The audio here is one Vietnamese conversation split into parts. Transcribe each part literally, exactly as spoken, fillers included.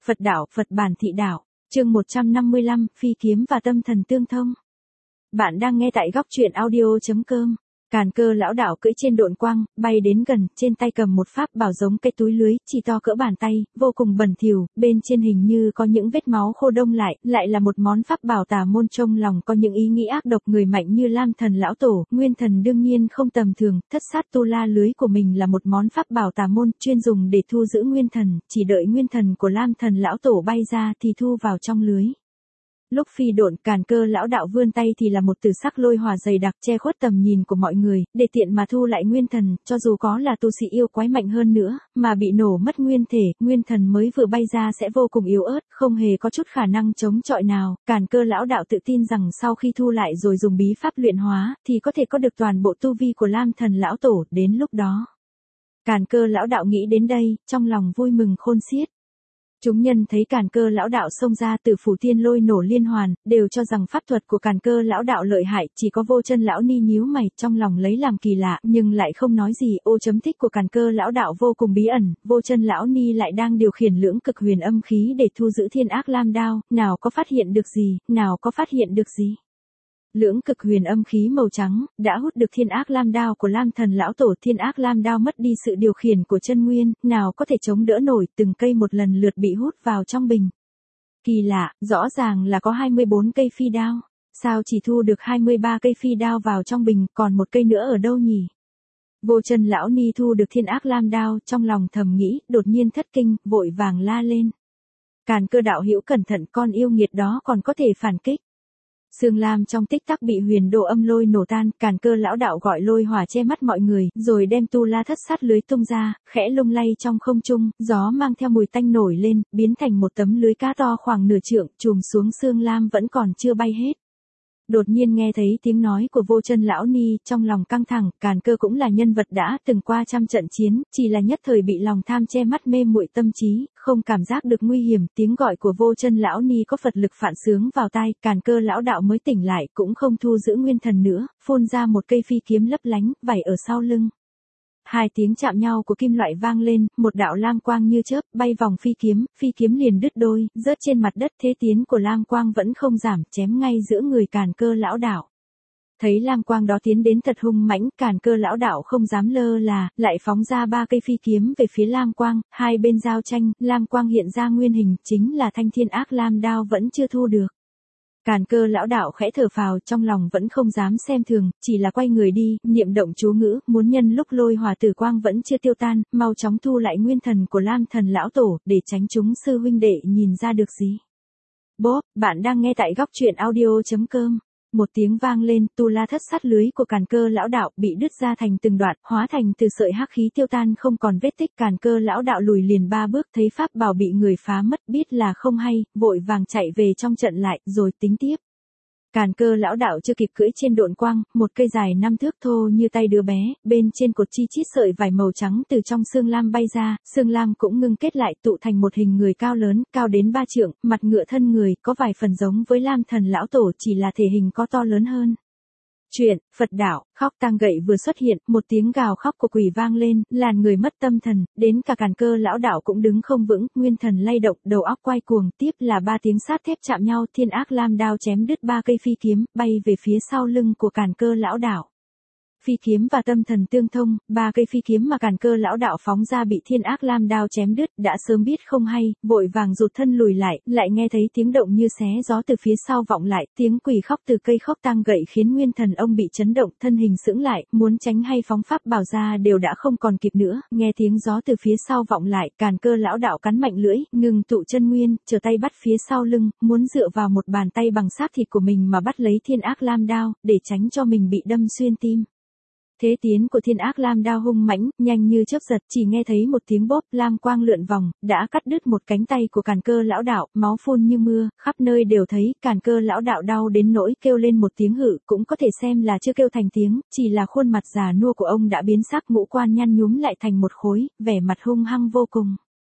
Phật đạo, Phật bản thị đạo, chương một trăm năm mươi lăm, phi kiếm và tâm thần tương thông. Bạn đang nghe tại góc truyện audio.com. Càn Cơ lão đạo cưỡi trên độn quang, bay đến gần, trên tay cầm một pháp bảo giống cái túi lưới, chỉ to cỡ bàn tay, vô cùng bẩn thỉu, bên trên hình như có những vết máu khô đông lại, lại là một món pháp bảo tà môn, trong lòng có những ý nghĩ ác độc. Người mạnh như Lam Thần lão tổ, Nguyên Thần đương nhiên không tầm thường, thất sát tu la lưới của mình là một món pháp bảo tà môn, chuyên dùng để thu giữ Nguyên Thần, chỉ đợi Nguyên Thần của Lam Thần lão tổ bay ra thì thu vào trong lưới. Lúc phi độn, Càn Cơ lão đạo vươn tay thì là một tử sắc lôi hỏa dày đặc che khuất tầm nhìn của mọi người, để tiện mà thu lại nguyên thần, cho dù có là tu sĩ yêu quái mạnh hơn nữa, mà bị nổ mất nguyên thể, nguyên thần mới vừa bay ra sẽ vô cùng yếu ớt, không hề có chút khả năng chống chọi nào. Càn Cơ lão đạo tự tin rằng sau khi thu lại rồi dùng bí pháp luyện hóa, thì có thể có được toàn bộ tu vi của Lam Thần lão tổ, đến lúc đó. Càn Cơ lão đạo nghĩ đến đây, trong lòng vui mừng khôn xiết. Chúng nhân thấy Càn Cơ lão đạo xông ra từ phủ thiên lôi nổ liên hoàn, đều cho rằng pháp thuật của Càn Cơ lão đạo lợi hại, chỉ có Vô Chân lão ni nhíu mày, trong lòng lấy làm kỳ lạ, nhưng lại không nói gì. Ô chấm thích của Càn Cơ lão đạo vô cùng bí ẩn, Vô Chân lão ni lại đang điều khiển lưỡng cực huyền âm khí để thu giữ Thiên Ác Lam đao, nào có phát hiện được gì, nào có phát hiện được gì. Lưỡng cực huyền âm khí màu trắng, đã hút được Thiên Ác Lam đao của Lam Thần lão tổ. Thiên Ác Lam đao mất đi sự điều khiển của chân nguyên, nào có thể chống đỡ nổi, từng cây một lần lượt bị hút vào trong bình. Kỳ lạ, rõ ràng là có hai mươi bốn cây phi đao, sao chỉ thu được hai mươi ba cây phi đao vào trong bình, còn một cây nữa ở đâu nhỉ? Vô Chân lão ni thu được Thiên Ác Lam đao, trong lòng thầm nghĩ, đột nhiên thất kinh, vội vàng la lên. Càn Cơ đạo hữu cẩn thận, con yêu nghiệt đó còn có thể phản kích. Sương lam trong tích tắc bị huyền độ âm lôi nổ tan, Càn Cơ lão đạo gọi lôi hỏa che mắt mọi người, rồi đem tu la thất sát lưới tung ra, khẽ lung lay trong không trung, gió mang theo mùi tanh nổi lên, biến thành một tấm lưới cá to khoảng nửa trượng, chùm xuống sương lam vẫn còn chưa bay hết. Đột nhiên nghe thấy tiếng nói của Vô Chân lão ni, trong lòng căng thẳng. Càn Cơ cũng là nhân vật đã từng qua trăm trận chiến, chỉ là nhất thời bị lòng tham che mắt mê muội tâm trí, không cảm giác được nguy hiểm. Tiếng gọi của Vô Chân lão ni có Phật lực phản xướng vào tai, Càn Cơ lão đạo mới tỉnh lại, cũng không thu giữ nguyên thần nữa, phun ra một cây phi kiếm lấp lánh, vảy ở sau lưng. Hai tiếng chạm nhau của kim loại vang lên, một đạo lam quang như chớp bay vòng phi kiếm, phi kiếm liền đứt đôi, rớt trên mặt đất. Thế tiến của lam quang vẫn không giảm, chém ngay giữa người Càn Cơ lão đạo. Thấy lam quang đó tiến đến thật hung mãnh, Càn Cơ lão đạo không dám lơ là, lại phóng ra ba cây phi kiếm về phía lam quang, hai bên giao tranh, lam quang hiện ra nguyên hình, chính là thanh Thiên Ác Lam đao vẫn chưa thu được. Càn Cơ lão đạo khẽ thở phào, trong lòng vẫn không dám xem thường, chỉ là quay người đi, niệm động chú ngữ, muốn nhân lúc lôi hỏa tử quang vẫn chưa tiêu tan, mau chóng thu lại nguyên thần của Lam Thần lão tổ, để tránh chúng sư huynh đệ nhìn ra được gì. Bốp, bạn đang nghe tại góc truyện audio.com. Một tiếng vang lên, tu la thất sát lưới của Càn Cơ lão đạo bị đứt ra thành từng đoạn, hóa thành từ sợi hắc khí tiêu tan không còn vết tích. Càn Cơ lão đạo lùi liền ba bước, thấy pháp bảo bị người phá mất, biết là không hay, vội vàng chạy về trong trận lại, rồi tính tiếp. Càn Cơ lão đạo chưa kịp cưỡi trên độn quang, một cây dài năm thước thô như tay đứa bé, bên trên cột chi chít sợi vải màu trắng từ trong xương lam bay ra, xương lam cũng ngưng kết lại tụ thành một hình người cao lớn, cao đến ba trượng, mặt ngựa thân người, có vài phần giống với Lam Thần lão tổ, chỉ là thể hình có to lớn hơn. Chuyện, Phật đạo, khóc tang gậy vừa xuất hiện, một tiếng gào khóc của quỷ vang lên, làn người mất tâm thần, đến cả Càn Cơ lão đạo cũng đứng không vững, nguyên thần lay động, đầu óc quay cuồng, tiếp là ba tiếng sát thép chạm nhau, Thiên Ác Lam đao chém đứt ba cây phi kiếm, bay về phía sau lưng của Càn Cơ lão đạo. Phi kiếm và tâm thần tương thông, ba cây phi kiếm mà Càn Cơ lão đạo phóng ra bị Thiên Ác Lam đao chém đứt, đã sớm biết không hay, vội vàng rụt thân lùi lại, lại nghe thấy tiếng động như xé gió từ phía sau vọng lại, tiếng quỷ khóc từ cây khóc tang gậy khiến nguyên thần ông bị chấn động, thân hình sững lại, muốn tránh hay phóng pháp bảo ra đều đã không còn kịp nữa. Nghe tiếng gió từ phía sau vọng lại, Càn Cơ lão đạo cắn mạnh lưỡi, ngừng tụ chân nguyên, trở tay bắt phía sau lưng, muốn dựa vào một bàn tay bằng xác thịt của mình mà bắt lấy Thiên Ác Lam đao, để tránh cho mình bị đâm xuyên tim. Thế tiến của Thiên Ác Lam đao hung mãnh, nhanh như chớp giật, chỉ nghe thấy một tiếng bốp, lam quang lượn vòng, đã cắt đứt một cánh tay của Càn Cơ lão đạo, máu phun như mưa, khắp nơi đều thấy. Càn Cơ lão đạo đau đến nỗi kêu lên một tiếng hự, cũng có thể xem là chưa kêu thành tiếng, chỉ là khuôn mặt già nua của ông đã biến sắc, ngũ quan nhăn nhúm lại thành một khối, vẻ mặt hung hăng vô cùng.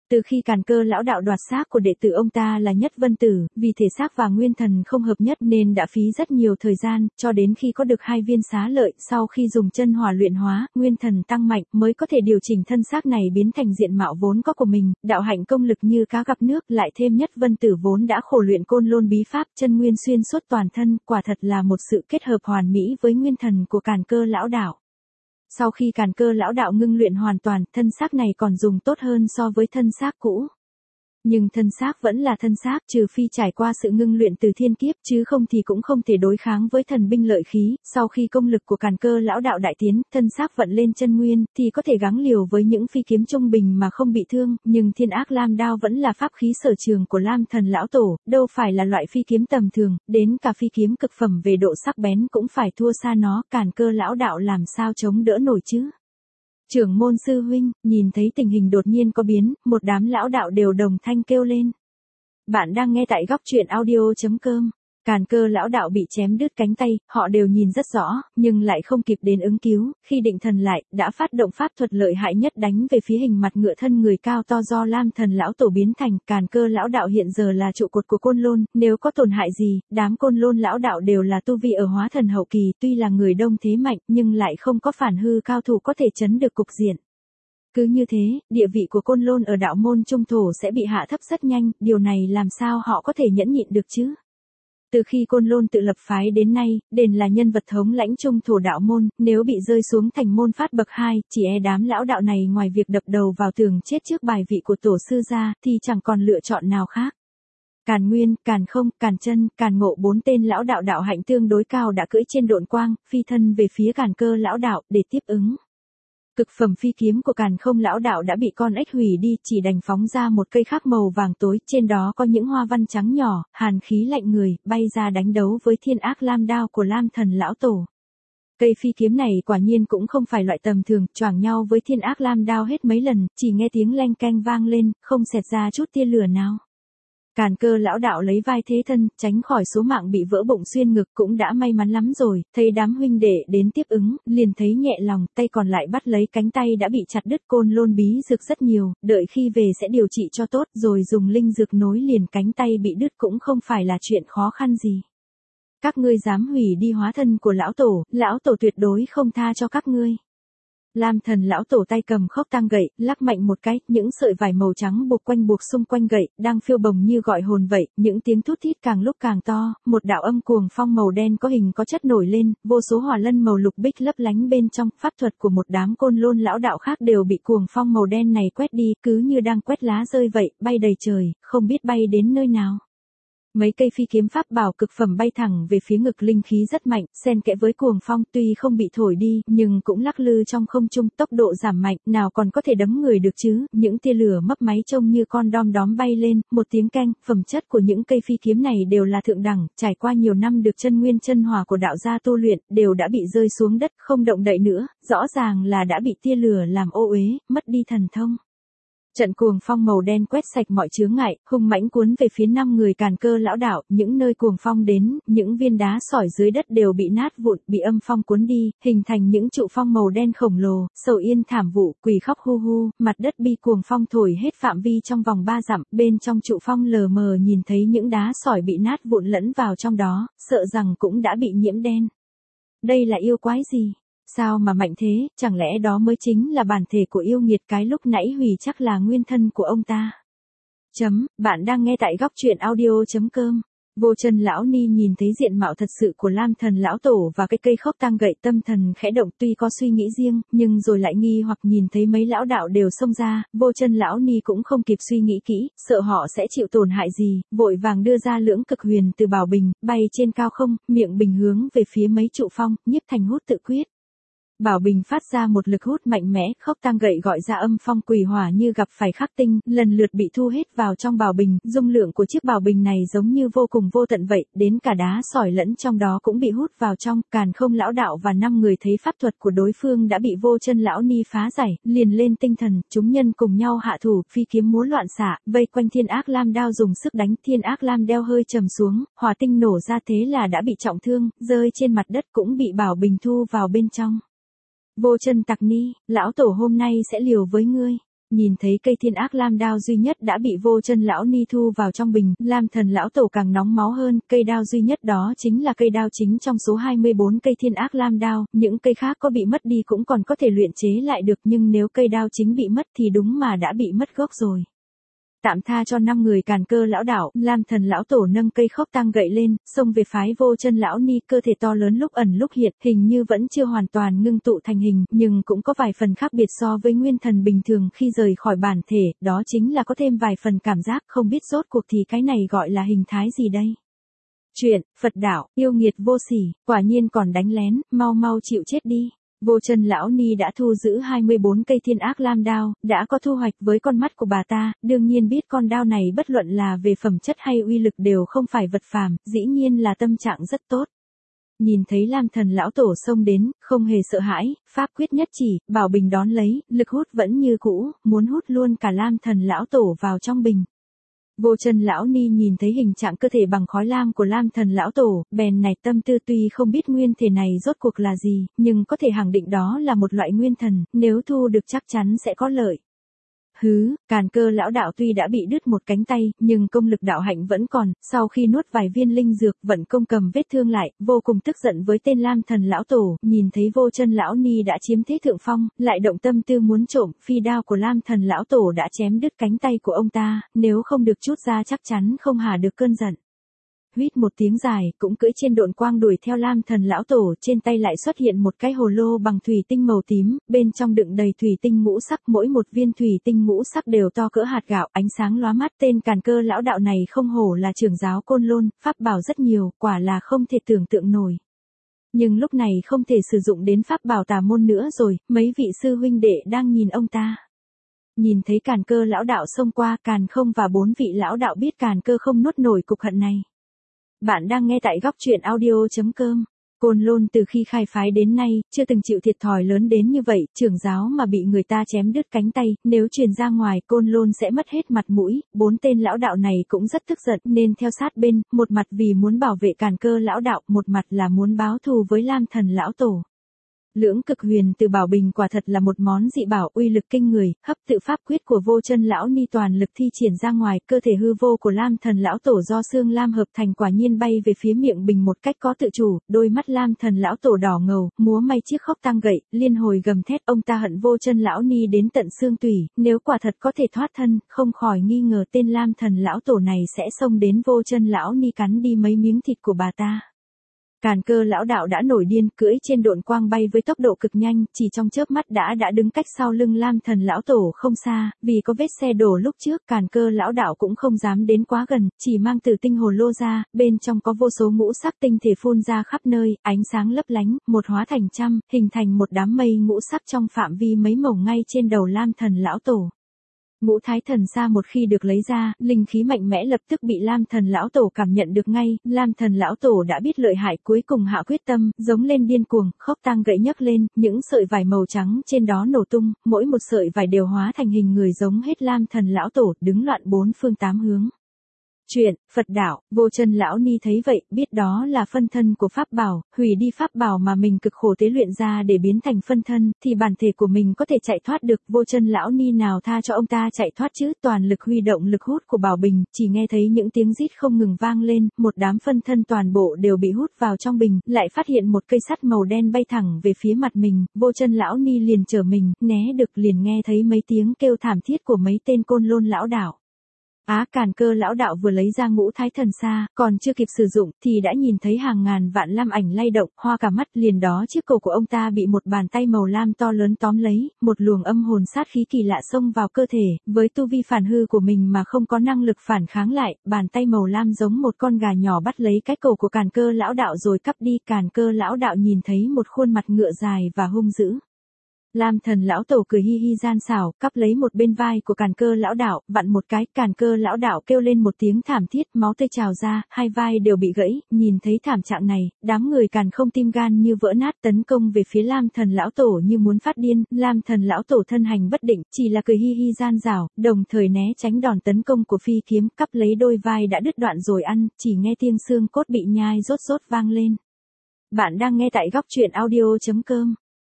Từ khi Càn Cơ lão đạo đoạt xác của đệ tử ông ta là Nhất Vân Tử, vì thể xác và nguyên thần không hợp nhất nên đã phí rất nhiều thời gian, cho đến khi có được hai viên xá lợi, sau khi dùng chân hỏa luyện hóa, nguyên thần tăng mạnh mới có thể điều chỉnh thân xác này biến thành diện mạo vốn có của mình, đạo hạnh công lực như cá gặp nước, lại thêm Nhất Vân Tử vốn đã khổ luyện côn lôn bí pháp, chân nguyên xuyên suốt toàn thân, quả thật là một sự kết hợp hoàn mỹ với nguyên thần của Càn Cơ lão đạo. Sau khi Càn Cơ lão đạo ngưng luyện hoàn toàn, thân xác này còn dùng tốt hơn so với thân xác cũ. Nhưng thân xác vẫn là thân xác, trừ phi trải qua sự ngưng luyện từ thiên kiếp, chứ không thì cũng không thể đối kháng với thần binh lợi khí. Sau khi công lực của Càn Cơ lão đạo đại tiến, thân xác vận lên chân nguyên, thì có thể gắng liều với những phi kiếm trung bình mà không bị thương, nhưng Thiên Ác Lam đao vẫn là pháp khí sở trường của Lam Thần lão tổ, đâu phải là loại phi kiếm tầm thường, đến cả phi kiếm cực phẩm về độ sắc bén cũng phải thua xa nó, Càn Cơ lão đạo làm sao chống đỡ nổi chứ? Trưởng môn sư huynh, nhìn thấy tình hình đột nhiên có biến, một đám lão đạo đều đồng thanh kêu lên. Bạn đang nghe tại góc truyện audio.com. Càn Cơ lão đạo bị chém đứt cánh tay, họ đều nhìn rất rõ, nhưng lại không kịp đến ứng cứu, khi định thần lại, đã phát động pháp thuật lợi hại nhất đánh về phía hình mặt ngựa thân người cao to do Lam Thần lão tổ biến thành. Càn Cơ lão đạo hiện giờ là trụ cột của côn lôn, nếu có tổn hại gì, đám côn lôn lão đạo đều là tu vi ở hóa thần hậu kỳ, tuy là người đông thế mạnh, nhưng lại không có phản hư cao thủ có thể chấn được cục diện. Cứ như thế, địa vị của côn lôn ở đạo môn trung thổ sẽ bị hạ thấp rất nhanh, điều này làm sao họ có thể nhẫn nhịn được chứ? Từ khi côn lôn tự lập phái đến nay, đền là nhân vật thống lãnh trung thổ đạo môn, nếu bị rơi xuống thành môn phát bậc hai, chỉ e đám lão đạo này ngoài việc đập đầu vào tường chết trước bài vị của tổ sư ra, thì chẳng còn lựa chọn nào khác. Càn Nguyên, Càn Không, Càn Chân, Càn Ngộ bốn tên lão đạo đạo hạnh tương đối cao đã cưỡi trên độn quang, phi thân về phía Càn Cơ lão đạo, để tiếp ứng. Cực phẩm phi kiếm của Càn Không lão đạo đã bị con ếch hủy đi, chỉ đành phóng ra một cây khác màu vàng tối, trên đó có những hoa văn trắng nhỏ, hàn khí lạnh người, bay ra đánh đấu với Thiên Ác Lam đao của Lam Thần lão tổ. Cây phi kiếm này quả nhiên cũng không phải loại tầm thường, choảng nhau với Thiên Ác Lam đao hết mấy lần, chỉ nghe tiếng leng keng vang lên, không xẹt ra chút tia lửa nào. Càn Cơ lão đạo lấy vai thế thân, tránh khỏi số mạng bị vỡ bụng xuyên ngực cũng đã may mắn lắm rồi, thấy đám huynh đệ đến tiếp ứng, liền thấy nhẹ lòng, tay còn lại bắt lấy cánh tay đã bị chặt đứt, côn lôn bí dược rất nhiều, đợi khi về sẽ điều trị cho tốt, rồi dùng linh dược nối liền cánh tay bị đứt cũng không phải là chuyện khó khăn gì. Các ngươi dám hủy đi hóa thân của lão tổ, lão tổ tuyệt đối không tha cho các ngươi. Lam Thần lão tổ tay cầm khốc tang gậy, lắc mạnh một cái, những sợi vải màu trắng buộc quanh buộc xung quanh gậy, đang phiêu bồng như gọi hồn vậy, những tiếng thút thít càng lúc càng to, một đạo âm cuồng phong màu đen có hình có chất nổi lên, vô số hỏa lân màu lục bích lấp lánh bên trong, pháp thuật của một đám côn lôn lão đạo khác đều bị cuồng phong màu đen này quét đi, cứ như đang quét lá rơi vậy, bay đầy trời, không biết bay đến nơi nào. Mấy cây phi kiếm pháp bảo cực phẩm bay thẳng về phía ngực, linh khí rất mạnh, xen kẽ với cuồng phong, tuy không bị thổi đi, nhưng cũng lắc lư trong không trung, tốc độ giảm mạnh, nào còn có thể đấm người được chứ, những tia lửa mấp máy trông như con đom đóm bay lên, một tiếng keng, phẩm chất của những cây phi kiếm này đều là thượng đẳng, trải qua nhiều năm được chân nguyên chân hỏa của đạo gia tu luyện, đều đã bị rơi xuống đất, không động đậy nữa, rõ ràng là đã bị tia lửa làm ô uế, mất đi thần thông. Trận cuồng phong màu đen quét sạch mọi chướng ngại, hung mãnh cuốn về phía năm người Càn Cơ lão đạo, những nơi cuồng phong đến, những viên đá sỏi dưới đất đều bị nát vụn, bị âm phong cuốn đi, hình thành những trụ phong màu đen khổng lồ, sầu yên thảm vụ, quỷ khóc hu hu, mặt đất bị cuồng phong thổi hết phạm vi trong vòng ba dặm, bên trong trụ phong lờ mờ nhìn thấy những đá sỏi bị nát vụn lẫn vào trong đó, sợ rằng cũng đã bị nhiễm đen. Đây là yêu quái gì? Sao mà mạnh thế, chẳng lẽ đó mới chính là bản thể của yêu nghiệt, cái lúc nãy hủy chắc là nguyên thân của ông ta. Chấm, bạn đang nghe tại góc truyện audio.com. Vô Chân lão ni nhìn thấy diện mạo thật sự của Lam Thần lão tổ và cái cây khốc tang gậy, tâm thần khẽ động, tuy có suy nghĩ riêng, nhưng rồi lại nghi hoặc nhìn thấy mấy lão đạo đều xông ra, Vô Chân lão ni cũng không kịp suy nghĩ kỹ, sợ họ sẽ chịu tổn hại gì, vội vàng đưa ra lưỡng cực huyền từ bảo bình, bay trên cao không, miệng bình hướng về phía mấy trụ phong, nhiếp thành hút tự quyết. Bảo bình phát ra một lực hút mạnh mẽ, khốc tang gậy gọi ra âm phong quỷ hỏa như gặp phải khắc tinh, lần lượt bị thu hết vào trong bảo bình, dung lượng của chiếc bảo bình này giống như vô cùng vô tận vậy, đến cả đá sỏi lẫn trong đó cũng bị hút vào trong. Càn Không lão đạo và năm người thấy pháp thuật của đối phương đã bị Vô Chân lão ni phá giải, liền lên tinh thần, chúng nhân cùng nhau hạ thủ, phi kiếm múa loạn xạ, vây quanh Thiên Ác Lam đao dùng sức đánh. Thiên Ác Lam đeo hơi trầm xuống, hỏa tinh nổ ra, thế là đã bị trọng thương, rơi trên mặt đất, cũng bị bảo bình thu vào bên trong. Vô Chân tặc ni, lão tổ hôm nay sẽ liều với ngươi. Nhìn thấy cây thiên ác lam đao duy nhất đã bị Vô Chân lão ni thu vào trong bình, Lam Thần lão tổ càng nóng máu hơn, cây đao duy nhất đó chính là cây đao chính trong số hai mươi bốn cây thiên ác lam đao, những cây khác có bị mất đi cũng còn có thể luyện chế lại được, nhưng nếu cây đao chính bị mất thì đúng mà đã bị mất gốc rồi. Tạm tha cho năm người Càn Cơ lão đạo, Lam Thần lão tổ nâng cây khốc tang gậy lên, xông về phái Vô Chân lão ni, cơ thể to lớn lúc ẩn lúc hiện, hình như vẫn chưa hoàn toàn ngưng tụ thành hình, nhưng cũng có vài phần khác biệt so với nguyên thần bình thường khi rời khỏi bản thể, đó chính là có thêm vài phần cảm giác, không biết rốt cuộc thì cái này gọi là hình thái gì đây. Chuyện, Phật đạo, yêu nghiệt vô sỉ, quả nhiên còn đánh lén, mau mau chịu chết đi. Vô Chân lão ni đã thu giữ hai mươi bốn cây thiên ác lam đao, đã có thu hoạch với con mắt của bà ta, đương nhiên biết con đao này bất luận là về phẩm chất hay uy lực đều không phải vật phàm, dĩ nhiên là tâm trạng rất tốt. Nhìn thấy Lam Thần lão tổ xông đến, không hề sợ hãi, pháp quyết nhất chỉ, bảo bình đón lấy, lực hút vẫn như cũ, muốn hút luôn cả Lam Thần lão tổ vào trong bình. Vô Chân lão ni nhìn thấy hình trạng cơ thể bằng khói lam của Lam Thần lão tổ, bèn nảy tâm tư, tuy không biết nguyên thể này rốt cuộc là gì, nhưng có thể khẳng định đó là một loại nguyên thần, nếu thu được chắc chắn sẽ có lợi. Hứ, Càn Cơ lão đạo tuy đã bị đứt một cánh tay, nhưng công lực đạo hạnh vẫn còn, sau khi nuốt vài viên linh dược, vận công cầm vết thương lại, vô cùng tức giận với tên Lam Thần lão tổ, nhìn thấy Vô Chân lão ni đã chiếm thế thượng phong, lại động tâm tư muốn trộm, phi đao của Lam Thần lão tổ đã chém đứt cánh tay của ông ta, nếu không được chút ra chắc chắn không hà được cơn giận. Huýt một tiếng dài, cũng cưỡi trên độn quang đuổi theo Lam Thần lão tổ, trên tay lại xuất hiện một cái hồ lô bằng thủy tinh màu tím, bên trong đựng đầy thủy tinh ngũ sắc, mỗi một viên thủy tinh ngũ sắc đều to cỡ hạt gạo, ánh sáng lóa mắt. Tên Càn Cơ lão đạo này không hổ là trưởng giáo Côn Lôn, pháp bảo rất nhiều, quả là không thể tưởng tượng nổi. Nhưng lúc này không thể sử dụng đến pháp bảo tà môn nữa rồi, mấy vị sư huynh đệ đang nhìn ông ta. Nhìn thấy Càn Cơ lão đạo xông qua, Càn Không và bốn vị lão đạo biết Càn Cơ không nuốt nổi cục hận này. Bạn đang nghe tại góc truyện audio chấm com. Côn Lôn từ khi khai phái đến nay, chưa từng chịu thiệt thòi lớn đến như vậy, trưởng giáo mà bị người ta chém đứt cánh tay, nếu truyền ra ngoài Côn Lôn sẽ mất hết mặt mũi, bốn tên lão đạo này cũng rất tức giận nên theo sát bên, một mặt vì muốn bảo vệ Càn Cơ lão đạo, một mặt là muốn báo thù với Lam Thần lão tổ. Lưỡng cực huyền từ bảo bình quả thật là một món dị bảo uy lực kinh người, hấp tự pháp quyết của Vô Chân lão ni toàn lực thi triển ra ngoài, cơ thể hư vô của Lam Thần lão tổ do xương lam hợp thành quả nhiên bay về phía miệng bình một cách có tự chủ, đôi mắt Lam Thần lão tổ đỏ ngầu, múa may chiếc khốc tang gậy, liên hồi gầm thét, ông ta hận Vô Chân lão ni đến tận xương tủy, nếu quả thật có thể thoát thân, không khỏi nghi ngờ tên Lam Thần lão tổ này sẽ xông đến Vô Chân lão ni cắn đi mấy miếng thịt của bà ta. Càn Cơ lão đạo đã nổi điên, cưỡi trên độn quang bay với tốc độ cực nhanh, chỉ trong chớp mắt đã đã đứng cách sau lưng Lam Thần lão tổ không xa, vì có vết xe đổ lúc trước, Càn Cơ lão đạo cũng không dám đến quá gần, chỉ mang Tử tinh hồ lô ra, bên trong có vô số ngũ sắc tinh thể phun ra khắp nơi, ánh sáng lấp lánh, một hóa thành trăm, hình thành một đám mây ngũ sắc trong phạm vi mấy mẩu ngay trên đầu Lam Thần lão tổ. Ngũ thái thần xa một khi được lấy ra, linh khí mạnh mẽ lập tức bị Lam Thần lão tổ cảm nhận được ngay, Lam Thần lão tổ đã biết lợi hại, cuối cùng hạ quyết tâm, giống lên điên cuồng, khốc tang gậy nhấc lên, những sợi vải màu trắng trên đó nổ tung, mỗi một sợi vải đều hóa thành hình người giống hết Lam Thần lão tổ, đứng loạn bốn phương tám hướng. Chuyện, Phật đạo, Vô Chân lão ni thấy vậy, biết đó là phân thân của pháp bảo, hủy đi pháp bảo mà mình cực khổ tế luyện ra để biến thành phân thân, thì bản thể của mình có thể chạy thoát được, Vô Chân lão ni nào tha cho ông ta chạy thoát chứ, toàn lực huy động lực hút của bảo bình, chỉ nghe thấy những tiếng rít không ngừng vang lên, một đám phân thân toàn bộ đều bị hút vào trong bình, lại phát hiện một cây sắt màu đen bay thẳng về phía mặt mình, Vô Chân lão ni liền trở mình, né được, liền nghe thấy mấy tiếng kêu thảm thiết của mấy tên Côn Lôn lão đạo. Á, Càn Cơ lão đạo vừa lấy ra ngũ thái thần xa, còn chưa kịp sử dụng, thì đã nhìn thấy hàng ngàn vạn lam ảnh lay động, hoa cả mắt, liền đó chiếc cổ của ông ta bị một bàn tay màu lam to lớn tóm lấy, một luồng âm hồn sát khí kỳ lạ xông vào cơ thể, với tu vi phản hư của mình mà không có năng lực phản kháng lại, bàn tay màu lam giống một con gà nhỏ bắt lấy cái cổ của Càn Cơ lão đạo rồi cắp đi, Càn Cơ lão đạo nhìn thấy một khuôn mặt ngựa dài và hung dữ. Lam Thần lão tổ cười hi hi gian xảo, cắp lấy một bên vai của Càn Cơ lão đạo, vặn một cái, Càn Cơ lão đạo kêu lên một tiếng thảm thiết, máu tươi trào ra, hai vai đều bị gãy, nhìn thấy thảm trạng này, đám người Càn Không tim gan như vỡ nát, tấn công về phía Lam Thần lão tổ như muốn phát điên, Lam Thần lão tổ thân hành bất định, chỉ là cười hi hi gian xảo, đồng thời né tránh đòn tấn công của phi kiếm, cắp lấy đôi vai đã đứt đoạn rồi ăn, chỉ nghe tiếng xương cốt bị nhai rốt rốt vang lên. Bạn đang nghe tại góc truyện audio chấm com.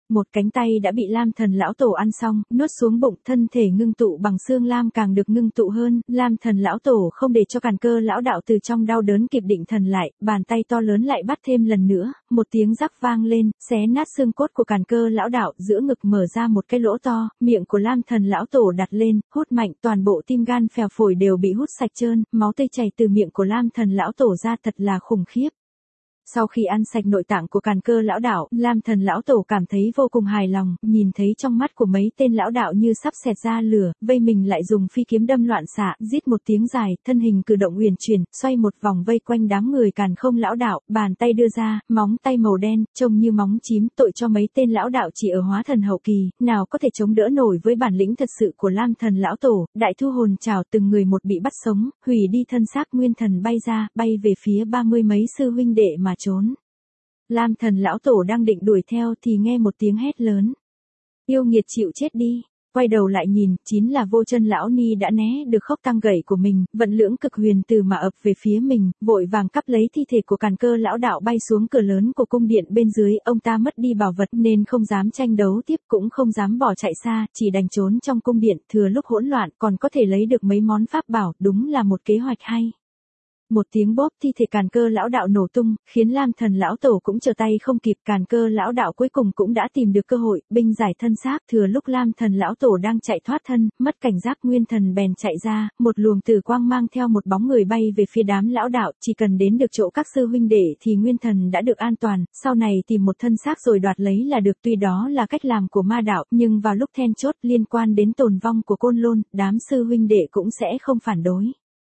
Một cánh tay đã bị Lam Thần lão tổ ăn xong, nuốt xuống bụng, thân thể ngưng tụ bằng xương lam càng được ngưng tụ hơn, Lam Thần lão tổ không để cho Càn Cơ lão đạo từ trong đau đớn kịp định thần lại, bàn tay to lớn lại bắt thêm lần nữa, một tiếng rắc vang lên, xé nát xương cốt của Càn Cơ lão đạo, giữa ngực mở ra một cái lỗ to, miệng của Lam Thần lão tổ đặt lên, hút mạnh, toàn bộ tim gan phèo phổi đều bị hút sạch trơn, máu tươi chảy từ miệng của Lam Thần lão tổ ra thật là khủng khiếp. Sau khi ăn sạch nội tạng của Càn Cơ lão đạo, Lam Thần lão tổ cảm thấy vô cùng hài lòng, nhìn thấy trong mắt của mấy tên lão đạo như sắp xẹt ra lửa, vây mình lại dùng phi kiếm đâm loạn xạ, rít một tiếng dài, thân hình cử động uyển chuyển, xoay một vòng vây quanh đám người Càn Không lão đạo, bàn tay đưa ra, móng tay màu đen, trông như móng chím, tội cho mấy tên lão đạo chỉ ở hóa thần hậu kỳ, nào có thể chống đỡ nổi với bản lĩnh thật sự của Lam Thần lão tổ, đại thu hồn trảo từng người một bị bắt sống, hủy đi thân xác nguyên thần bay ra, bay về phía ba mươi mấy sư huynh đệ mà trốn. Lam Thần lão tổ đang định đuổi theo thì nghe một tiếng hét lớn. Yêu nghiệt chịu chết đi. Quay đầu lại nhìn, chính là Vô Chân lão ni đã né được khốc tăng gậy của mình, vận lưỡng cực huyền từ mà ập về phía mình, vội vàng cắp lấy thi thể của Càn Cơ lão đạo bay xuống cửa lớn của cung điện bên dưới, ông ta mất đi bảo vật nên không dám tranh đấu tiếp, cũng không dám bỏ chạy xa, chỉ đành trốn trong cung điện, thừa lúc hỗn loạn còn có thể lấy được mấy món pháp bảo, đúng là một kế hoạch hay. Một tiếng bóp, thi thể Càn Cơ lão đạo nổ tung, khiến Lam Thần lão tổ cũng trở tay không kịp, Càn Cơ lão đạo cuối cùng cũng đã tìm được cơ hội, binh giải thân xác, thừa lúc Lam Thần lão tổ đang chạy thoát thân, mất cảnh giác nguyên thần bèn chạy ra, một luồng tử quang mang theo một bóng người bay về phía đám lão đạo, chỉ cần đến được chỗ các sư huynh đệ thì nguyên thần đã được an toàn, sau này tìm một thân xác rồi đoạt lấy là được, tuy đó là cách làm của ma đạo, nhưng vào lúc then chốt liên quan đến tồn vong của Côn Lôn, đám sư huynh đệ cũng sẽ không phản đối.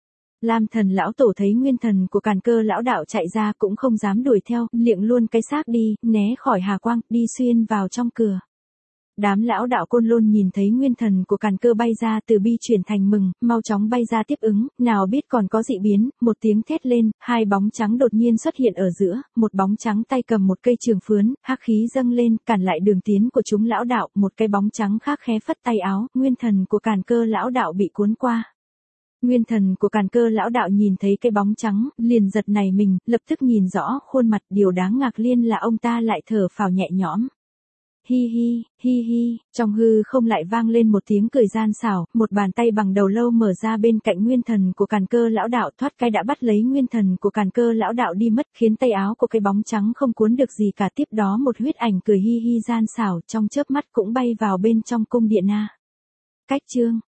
Lam Thần lão tổ thấy nguyên thần của Càn Cơ lão đạo chạy ra cũng không dám đuổi theo, liệng luôn cái xác đi, né khỏi hà quang, đi xuyên vào trong cửa. Đám lão đạo Côn Lôn nhìn thấy nguyên thần của Càn Cơ bay ra, từ bi chuyển thành mừng, mau chóng bay ra tiếp ứng, nào biết còn có dị biến, một tiếng thét lên, hai bóng trắng đột nhiên xuất hiện ở giữa, một bóng trắng tay cầm một cây trường phướn, hắc khí dâng lên, cản lại đường tiến của chúng lão đạo, một cái bóng trắng khác khé phất tay áo, nguyên thần của Càn Cơ lão đạo bị cuốn qua. Nguyên thần của Càn Cơ lão đạo nhìn thấy cái bóng trắng, liền giật nảy mình, lập tức nhìn rõ khuôn mặt, điều đáng ngạc nhiên là ông ta lại thở phào nhẹ nhõm. Hi hi, hi hi, trong hư không lại vang lên một tiếng cười gian xảo, một bàn tay bằng đầu lâu mở ra bên cạnh nguyên thần của Càn Cơ lão đạo, thoát cái đã bắt lấy nguyên thần của Càn Cơ lão đạo đi mất, khiến tay áo của cái bóng trắng không cuốn được gì cả, tiếp đó một huyết ảnh cười hi hi gian xảo, trong chớp mắt cũng bay vào bên trong cung điện na. Cách chương